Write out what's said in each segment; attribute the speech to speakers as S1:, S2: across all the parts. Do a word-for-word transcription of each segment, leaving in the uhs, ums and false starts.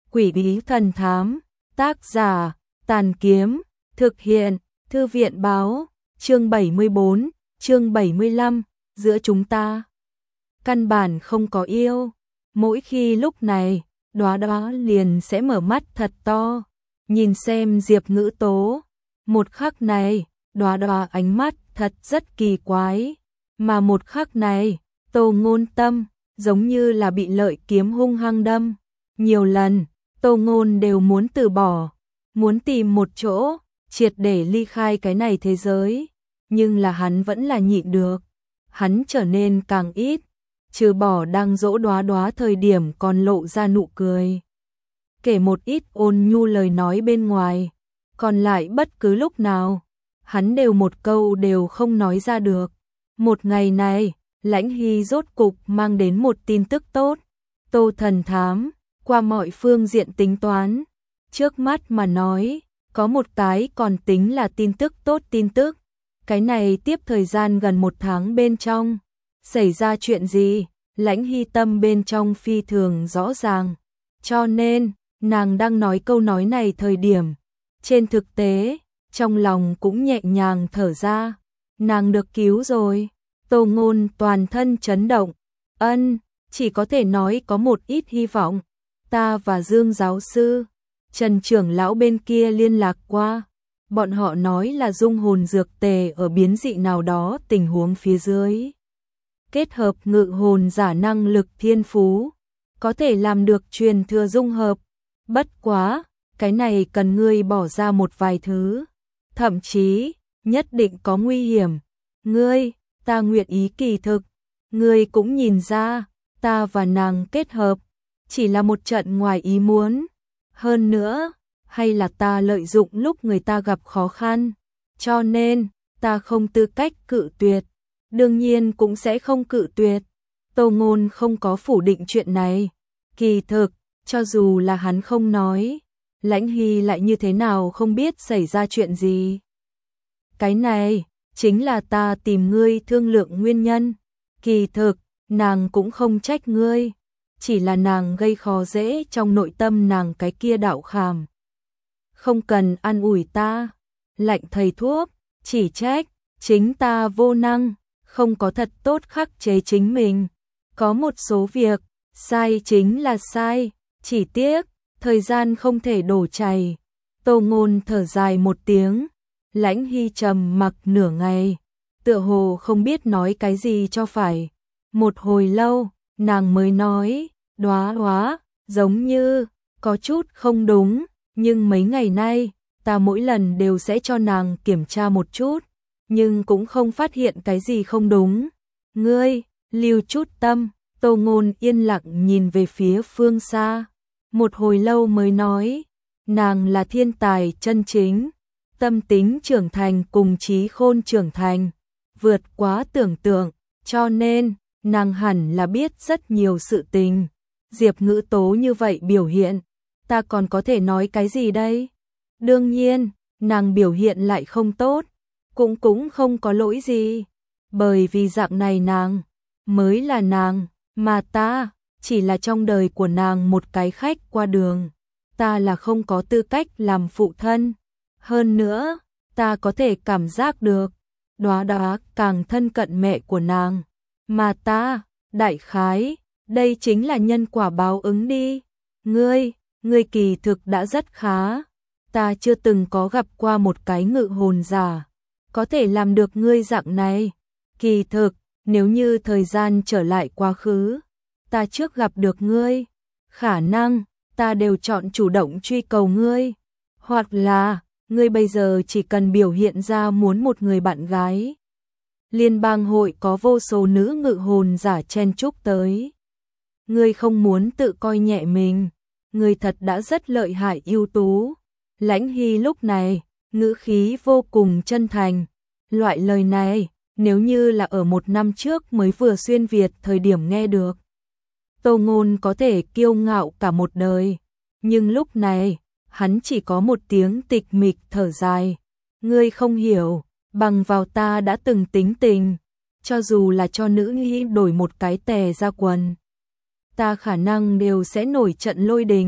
S1: Quỷ bí thần thám, tác giả, Tàn Kiếm, thực hiện, Thư viện báo, chương bảy mươi bốn, chương bảy mươi lăm, giữa chúng ta. Căn bản không có yêu, mỗi khi lúc này, Đóa Đóa liền sẽ mở mắt thật to, nhìn xem Diệp Ngữ Tố. Một khắc này, Đóa Đóa ánh mắt thật rất kỳ quái, mà một khắc này, Tô Ngôn tâm giống như là bị lợi kiếm hung hăng đâm. Nhiều lần, Tô Ngôn đều muốn từ bỏ, muốn tìm một chỗ, triệt để ly khai cái này thế giới, nhưng là hắn vẫn là nhịn được. Hắn trở nên càng ít, trừ bỏ đang dỗ Đóa Đóa thời điểm còn lộ ra nụ cười, kể một ít ôn nhu lời nói bên ngoài, còn lại bất cứ lúc nào, hắn đều một câu đều không nói ra được. Một ngày này, Lãnh Hy rốt cục mang đến một tin tức tốt. Tô thần thám, qua mọi phương diện tính toán, trước mắt mà nói, có một cái còn tính là tin tức tốt tin tức. Cái này tiếp thời gian gần một tháng bên trong, xảy ra chuyện gì, Lãnh Hy tâm bên trong phi thường rõ ràng. Cho nên, nàng đang nói câu nói này thời điểm, trên thực tế, trong lòng cũng nhẹ nhàng thở ra. Nàng được cứu rồi. Tô Ngôn toàn thân chấn động. Ân, chỉ có thể nói có một ít hy vọng. Ta và Dương giáo sư, Trần trưởng lão bên kia liên lạc qua. Bọn họ nói là dung hồn dược tề ở biến dị nào đó tình huống phía dưới, kết hợp ngự hồn giả năng lực thiên phú, có thể làm được truyền thừa dung hợp. Bất quá, cái này cần ngươi bỏ ra một vài thứ, thậm chí, nhất định có nguy hiểm. Ngươi, ta nguyện ý kỳ thực, ngươi cũng nhìn ra, ta và nàng kết hợp, chỉ là một trận ngoài ý muốn. Hơn nữa, hay là ta lợi dụng lúc người ta gặp khó khăn, cho nên, ta không tư cách cự tuyệt, đương nhiên cũng sẽ không cự tuyệt. Tô Ngôn không có phủ định chuyện này, kỳ thực, cho dù là hắn không nói, Lãnh Hy lại như thế nào không biết xảy ra chuyện gì. Cái này, chính là ta tìm ngươi thương lượng nguyên nhân, kỳ thực, nàng cũng không trách ngươi, chỉ là nàng gây khó dễ trong nội tâm nàng cái kia đạo khảm. Không cần an ủi ta, lạnh thầy thuốc, chỉ trách, chính ta vô năng, không có thật tốt khắc chế chính mình. Có một số việc, sai chính là sai, chỉ tiếc, thời gian không thể đổ chảy. Tô Ngôn thở dài một tiếng, Lãnh Hy trầm mặc nửa ngày, tựa hồ không biết nói cái gì cho phải. Một hồi lâu, nàng mới nói, Đóa Đóa, giống như, có chút không đúng, nhưng mấy ngày nay, ta mỗi lần đều sẽ cho nàng kiểm tra một chút, nhưng cũng không phát hiện cái gì không đúng. Ngươi, lưu chút tâm. Tô Ngôn yên lặng nhìn về phía phương xa, một hồi lâu mới nói, nàng là thiên tài chân chính, tâm tính trưởng thành cùng trí khôn trưởng thành, vượt quá tưởng tượng, cho nên, nàng hẳn là biết rất nhiều sự tình. Diệp Ngữ Tố như vậy biểu hiện, ta còn có thể nói cái gì đây? Đương nhiên, nàng biểu hiện lại không tốt, cũng cũng không có lỗi gì, bởi vì dạng này nàng, mới là nàng, mà ta, chỉ là trong đời của nàng một cái khách qua đường, ta là không có tư cách làm phụ thân. Hơn nữa, ta có thể cảm giác được, Đóa Đóa càng thân cận mẹ của nàng, mà ta, đại khái, đây chính là nhân quả báo ứng đi. Ngươi, ngươi kỳ thực đã rất khá, ta chưa từng có gặp qua một cái ngự hồn giả, có thể làm được ngươi dạng này. Kỳ thực, nếu như thời gian trở lại quá khứ, ta trước gặp được ngươi, khả năng, ta đều chọn chủ động truy cầu ngươi, hoặc là, ngươi bây giờ chỉ cần biểu hiện ra muốn một người bạn gái. Liên bang hội có vô số nữ ngự hồn giả chen chúc tới. Ngươi không muốn tự coi nhẹ mình, ngươi thật đã rất lợi hại ưu tú. Lãnh Hy lúc này, ngữ khí vô cùng chân thành. Loại lời này, nếu như là ở một năm trước mới vừa xuyên Việt thời điểm nghe được, Tô Ngôn có thể kiêu ngạo cả một đời, nhưng lúc này, hắn chỉ có một tiếng tịch mịch thở dài. Ngươi không hiểu, bằng vào ta đã từng tính tình, cho dù là cho nữ nhi đổi một cái tè ra quần, ta khả năng đều sẽ nổi trận lôi đình.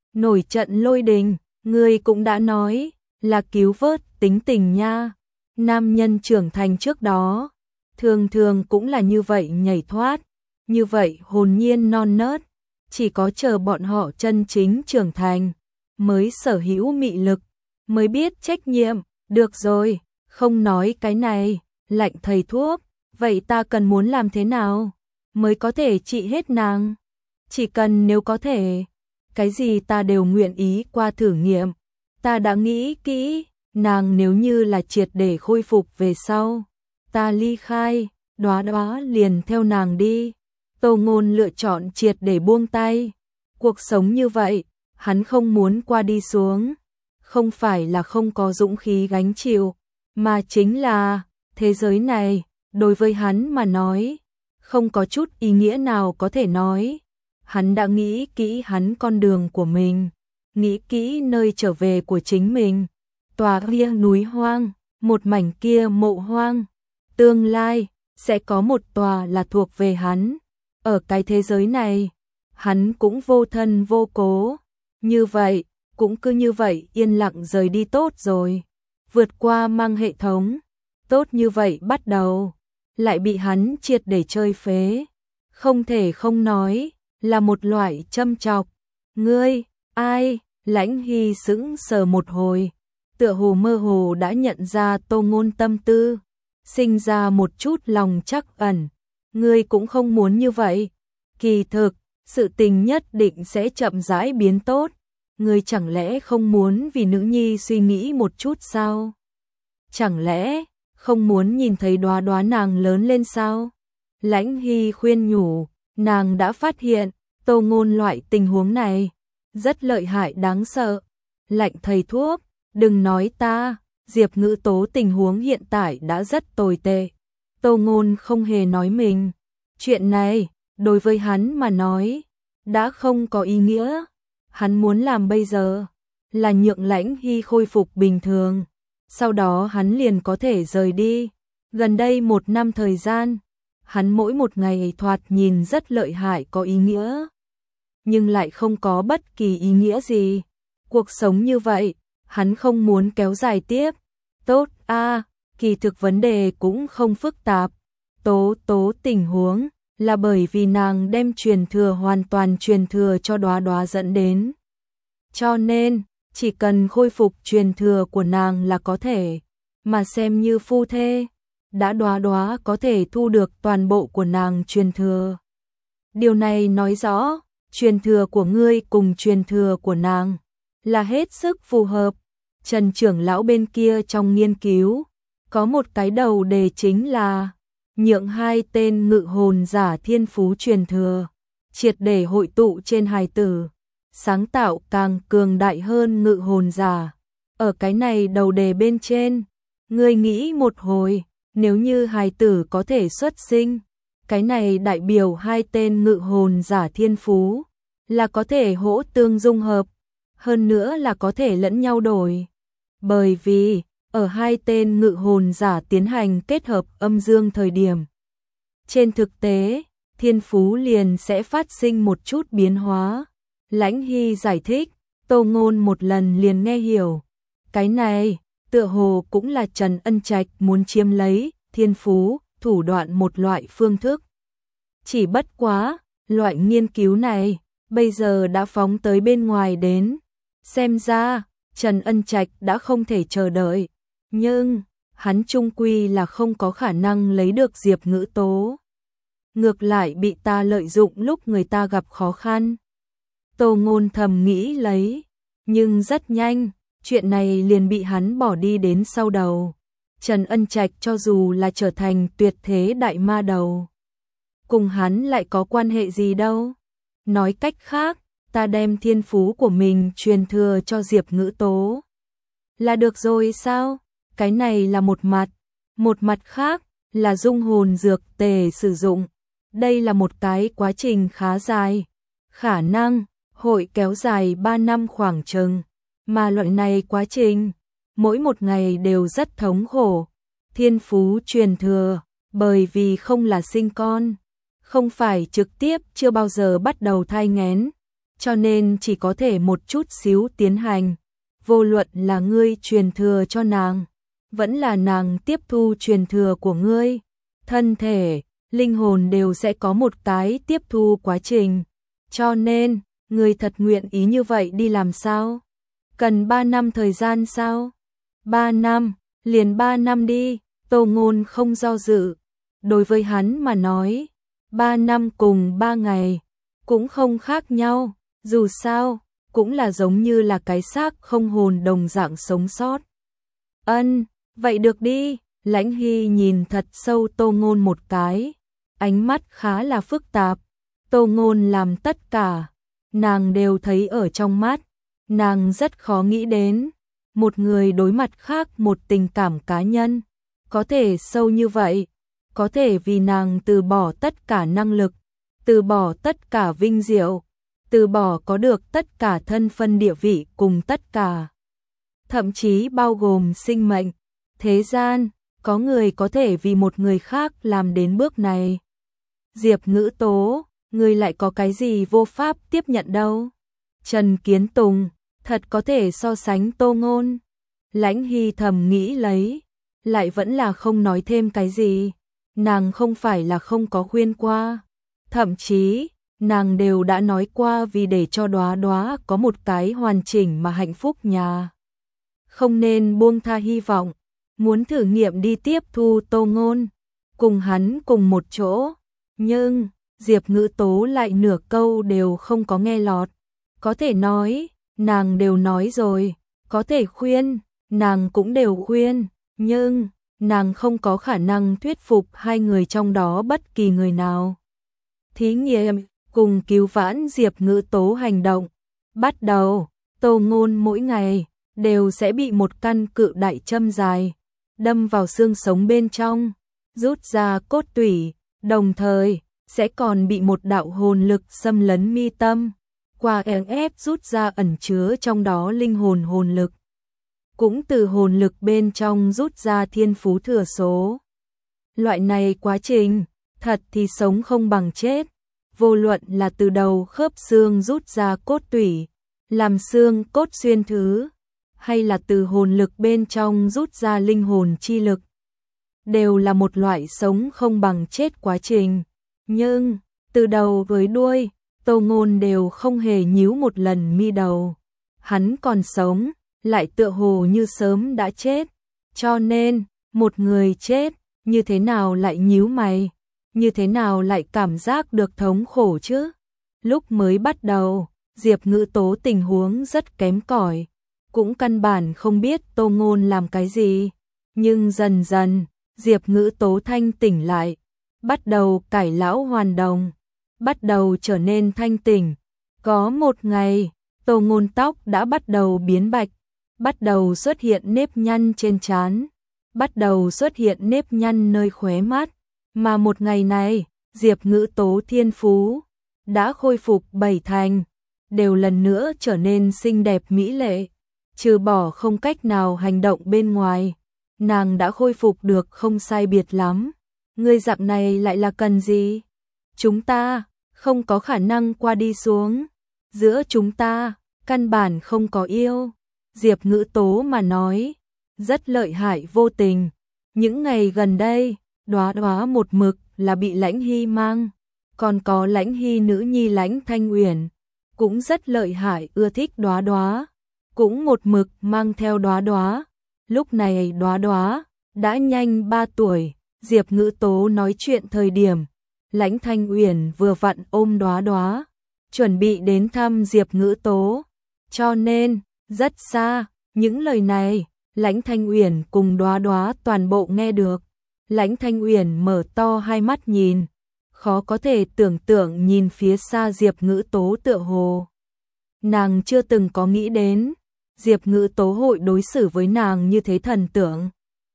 S1: Nổi trận lôi đình, ngươi cũng đã nói, là cứu vớt tính tình nha. Nam nhân trưởng thành trước đó, thường thường cũng là như vậy nhảy thoát, như vậy hồn nhiên non nớt, chỉ có chờ bọn họ chân chính trưởng thành, mới sở hữu mị lực, mới biết trách nhiệm. Được rồi, không nói cái này, lạnh thầy thuốc, vậy ta cần muốn làm thế nào mới có thể trị hết nàng? Chỉ cần nếu có thể, cái gì ta đều nguyện ý qua thử nghiệm. Ta đã nghĩ kỹ, nàng nếu như là triệt để khôi phục về sau, ta ly khai, Đóa Đóa liền theo nàng đi. Tô Ngôn lựa chọn triệt để buông tay. Cuộc sống như vậy, hắn không muốn qua đi xuống. Không phải là không có dũng khí gánh chịu, mà chính là, thế giới này, đối với hắn mà nói, không có chút ý nghĩa nào có thể nói. Hắn đã nghĩ kỹ hắn con đường của mình, nghĩ kỹ nơi trở về của chính mình. Tòa kia núi hoang, một mảnh kia mộ hoang. Tương lai, sẽ có một tòa là thuộc về hắn. Ở cái thế giới này, hắn cũng vô thân vô cố. Như vậy, cũng cứ như vậy yên lặng rời đi tốt rồi. Vượt qua mang hệ thống, tốt như vậy bắt đầu, lại bị hắn triệt để chơi phế. Không thể không nói, là một loại châm chọc. Ngươi, ai? Lãnh Hy sững sờ một hồi, tựa hồ mơ hồ đã nhận ra Tô Ngôn tâm tư, sinh ra một chút lòng trắc ẩn. Ngươi cũng không muốn như vậy. Kỳ thực, sự tình nhất định sẽ chậm rãi biến tốt. Ngươi chẳng lẽ không muốn vì nữ nhi suy nghĩ một chút sao? Chẳng lẽ không muốn nhìn thấy Đóa Đóa nàng lớn lên sao? Lãnh Hy khuyên nhủ, nàng đã phát hiện Tô Ngôn loại tình huống này rất lợi hại đáng sợ. Lạnh thầy thuốc, đừng nói ta, Diệp Ngữ Tố tình huống hiện tại đã rất tồi tệ. Tô Ngôn không hề nói mình. Chuyện này, đối với hắn mà nói, đã không có ý nghĩa. Hắn muốn làm bây giờ là nhượng Lãnh Hy khôi phục bình thường, sau đó hắn liền có thể rời đi. Gần đây một năm thời gian, hắn mỗi một ngày thoạt nhìn rất lợi hại có ý nghĩa, nhưng lại không có bất kỳ ý nghĩa gì. Cuộc sống như vậy, hắn không muốn kéo dài tiếp. Tốt a, à, kỳ thực vấn đề cũng không phức tạp. Tố Tố tình huống là bởi vì nàng đem truyền thừa hoàn toàn truyền thừa cho Đóa Đóa dẫn đến. Cho nên, chỉ cần khôi phục truyền thừa của nàng là có thể, mà xem như phu thê, đã Đóa Đóa có thể thu được toàn bộ của nàng truyền thừa. Điều này nói rõ, truyền thừa của ngươi cùng truyền thừa của nàng là hết sức phù hợp. Trần trưởng lão bên kia trong nghiên cứu, có một cái đầu đề chính là nhượng hai tên ngự hồn giả thiên phú truyền thừa, triệt để hội tụ trên hài tử, sáng tạo càng cường đại hơn ngự hồn giả. Ở cái này đầu đề bên trên, ngươi nghĩ một hồi, nếu như hài tử có thể xuất sinh, cái này đại biểu hai tên ngự hồn giả thiên phú là có thể hỗ tương dung hợp, hơn nữa là có thể lẫn nhau đổi. Bởi vì, ở hai tên ngự hồn giả tiến hành kết hợp âm dương thời điểm, trên thực tế, thiên phú liền sẽ phát sinh một chút biến hóa. Lãnh Hy giải thích, Tô Ngôn một lần liền nghe hiểu. Cái này, tựa hồ cũng là Trần Ân Trạch muốn chiếm lấy thiên phú, thủ đoạn một loại phương thức. Chỉ bất quá, loại nghiên cứu này, bây giờ đã phóng tới bên ngoài đến. Xem ra, Trần Ân Trạch đã không thể chờ đợi. Nhưng, hắn chung quy là không có khả năng lấy được Diệp Ngữ Tố. Ngược lại bị ta lợi dụng lúc người ta gặp khó khăn. Tô Ngôn thầm nghĩ lấy, nhưng rất nhanh, chuyện này liền bị hắn bỏ đi đến sau đầu. Trần Ân Trạch cho dù là trở thành tuyệt thế đại ma đầu, cùng hắn lại có quan hệ gì đâu. Nói cách khác, ta đem thiên phú của mình truyền thừa cho Diệp Ngữ Tố là được rồi sao? Cái này là một mặt, một mặt khác là dung hồn dược tề sử dụng. Đây là một cái quá trình khá dài, khả năng hội kéo dài ba năm khoảng chừng, mà loại này quá trình mỗi một ngày đều rất thống khổ. Thiên phú truyền thừa, bởi vì không là sinh con, không phải trực tiếp chưa bao giờ bắt đầu thai nghén, cho nên chỉ có thể một chút xíu tiến hành. Vô luận là ngươi truyền thừa cho nàng, vẫn là nàng tiếp thu truyền thừa của ngươi, thân thể, linh hồn đều sẽ có một cái tiếp thu quá trình. Cho nên, ngươi thật nguyện ý như vậy đi làm sao? Cần ba năm thời gian sao? Ba năm, liền ba năm đi, Tô Ngôn không do dự. Đối với hắn mà nói, ba năm cùng ba ngày, cũng không khác nhau, dù sao, cũng là giống như là cái xác không hồn đồng dạng sống sót. Ân, vậy được đi, Lãnh Hy nhìn thật sâu Tô Ngôn một cái, ánh mắt khá là phức tạp. Tô Ngôn làm tất cả, nàng đều thấy ở trong mắt, nàng rất khó nghĩ đến, một người đối mặt khác một tình cảm cá nhân, có thể sâu như vậy, có thể vì nàng từ bỏ tất cả năng lực, từ bỏ tất cả vinh diệu, từ bỏ có được tất cả thân phân địa vị cùng tất cả. Thậm chí bao gồm sinh mệnh, thế gian, có người có thể vì một người khác làm đến bước này. Diệp Ngữ Tố, người lại có cái gì vô pháp tiếp nhận đâu. Trần Kiến Tùng, thật có thể so sánh Tô Ngôn. Lãnh Hy thầm nghĩ lấy, lại vẫn là không nói thêm cái gì. Nàng không phải là không có khuyên qua, thậm chí nàng đều đã nói qua vì để cho Đóa Đóa có một cái hoàn chỉnh mà hạnh phúc nhà. Không nên buông tha hy vọng, muốn thử nghiệm đi tiếp thu Tô Ngôn, cùng hắn cùng một chỗ. Nhưng, Diệp Ngữ Tố lại nửa câu đều không có nghe lọt. Có thể nói, nàng đều nói rồi, có thể khuyên, nàng cũng đều khuyên, nhưng nàng không có khả năng thuyết phục hai người trong đó bất kỳ người nào. Thí nghiệm, cùng cứu vãn Diệp Ngữ Tố hành động. Bắt đầu, Tô Ngôn mỗi ngày đều sẽ bị một căn cự đại châm dài đâm vào xương sống bên trong, rút ra cốt tủy, đồng thời sẽ còn bị một đạo hồn lực xâm lấn mi tâm, qua ép ép rút ra ẩn chứa trong đó linh hồn hồn lực. Cũng từ hồn lực bên trong rút ra thiên phú thừa số. Loại này quá trình, thật thì sống không bằng chết. Vô luận là từ đầu khớp xương rút ra cốt tủy, làm xương cốt xuyên thứ, hay là từ hồn lực bên trong rút ra linh hồn chi lực, đều là một loại sống không bằng chết quá trình. Nhưng, từ đầu với đuôi, Tô Ngôn đều không hề nhíu một lần mi đầu. Hắn còn sống, lại tựa hồ như sớm đã chết. Cho nên, một người chết, như thế nào lại nhíu mày? Như thế nào lại cảm giác được thống khổ chứ? Lúc mới bắt đầu, Diệp Ngữ Tố tình huống rất kém cỏi, cũng căn bản không biết Tô Ngôn làm cái gì. Nhưng dần dần, Diệp Ngữ Tố thanh tỉnh lại, bắt đầu cải lão hoàn đồng, bắt đầu trở nên thanh tỉnh. Có một ngày, Tô Ngôn tóc đã bắt đầu biến bạch, bắt đầu xuất hiện nếp nhăn trên trán, bắt đầu xuất hiện nếp nhăn nơi khóe mắt. Mà một ngày này, Diệp Ngữ Tố thiên phú đã khôi phục bảy thành, đều lần nữa trở nên xinh đẹp mỹ lệ, trừ bỏ không cách nào hành động bên ngoài, nàng đã khôi phục được không sai biệt lắm. Ngươi dạng này lại là cần gì? Chúng ta không có khả năng qua đi xuống, giữa chúng ta căn bản không có yêu. Diệp Ngữ Tố mà nói, rất lợi hại vô tình. Những ngày gần đây, Đóa Đóa một mực là bị Lãnh Hy mang, còn có Lãnh Hy nữ nhi Lãnh Thanh Uyển, cũng rất lợi hại ưa thích Đóa Đóa, cũng một mực mang theo Đóa Đóa. Lúc này Đóa Đóa đã nhanh ba tuổi, Diệp Ngữ Tố nói chuyện thời điểm, Lãnh Thanh Uyển vừa vặn ôm Đóa Đóa, chuẩn bị đến thăm Diệp Ngữ Tố. Cho nên, rất xa, những lời này, Lãnh Thanh Uyển cùng Đóa Đóa toàn bộ nghe được. Lãnh Thanh Uyển mở to hai mắt nhìn, khó có thể tưởng tượng nhìn phía xa Diệp Ngữ Tố tựa hồ. Nàng chưa từng có nghĩ đến, Diệp Ngữ Tố hội đối xử với nàng như thế thần tượng.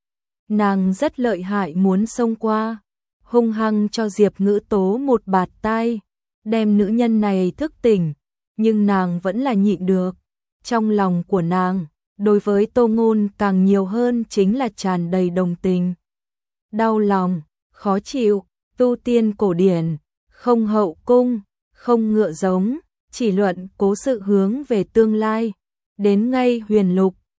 S1: Nàng rất lợi hại muốn xông qua, hung hăng cho Diệp Ngữ Tố một bạt tai, đem nữ nhân này thức tỉnh, nhưng nàng vẫn là nhịn được. Trong lòng của nàng, đối với Tô Ngôn càng nhiều hơn chính là tràn đầy đồng tình. Đau lòng, khó chịu, tu tiên cổ điển, không hậu cung, không ngựa giống, chỉ luận cố sự hướng về tương lai. Đến ngay huyền lục,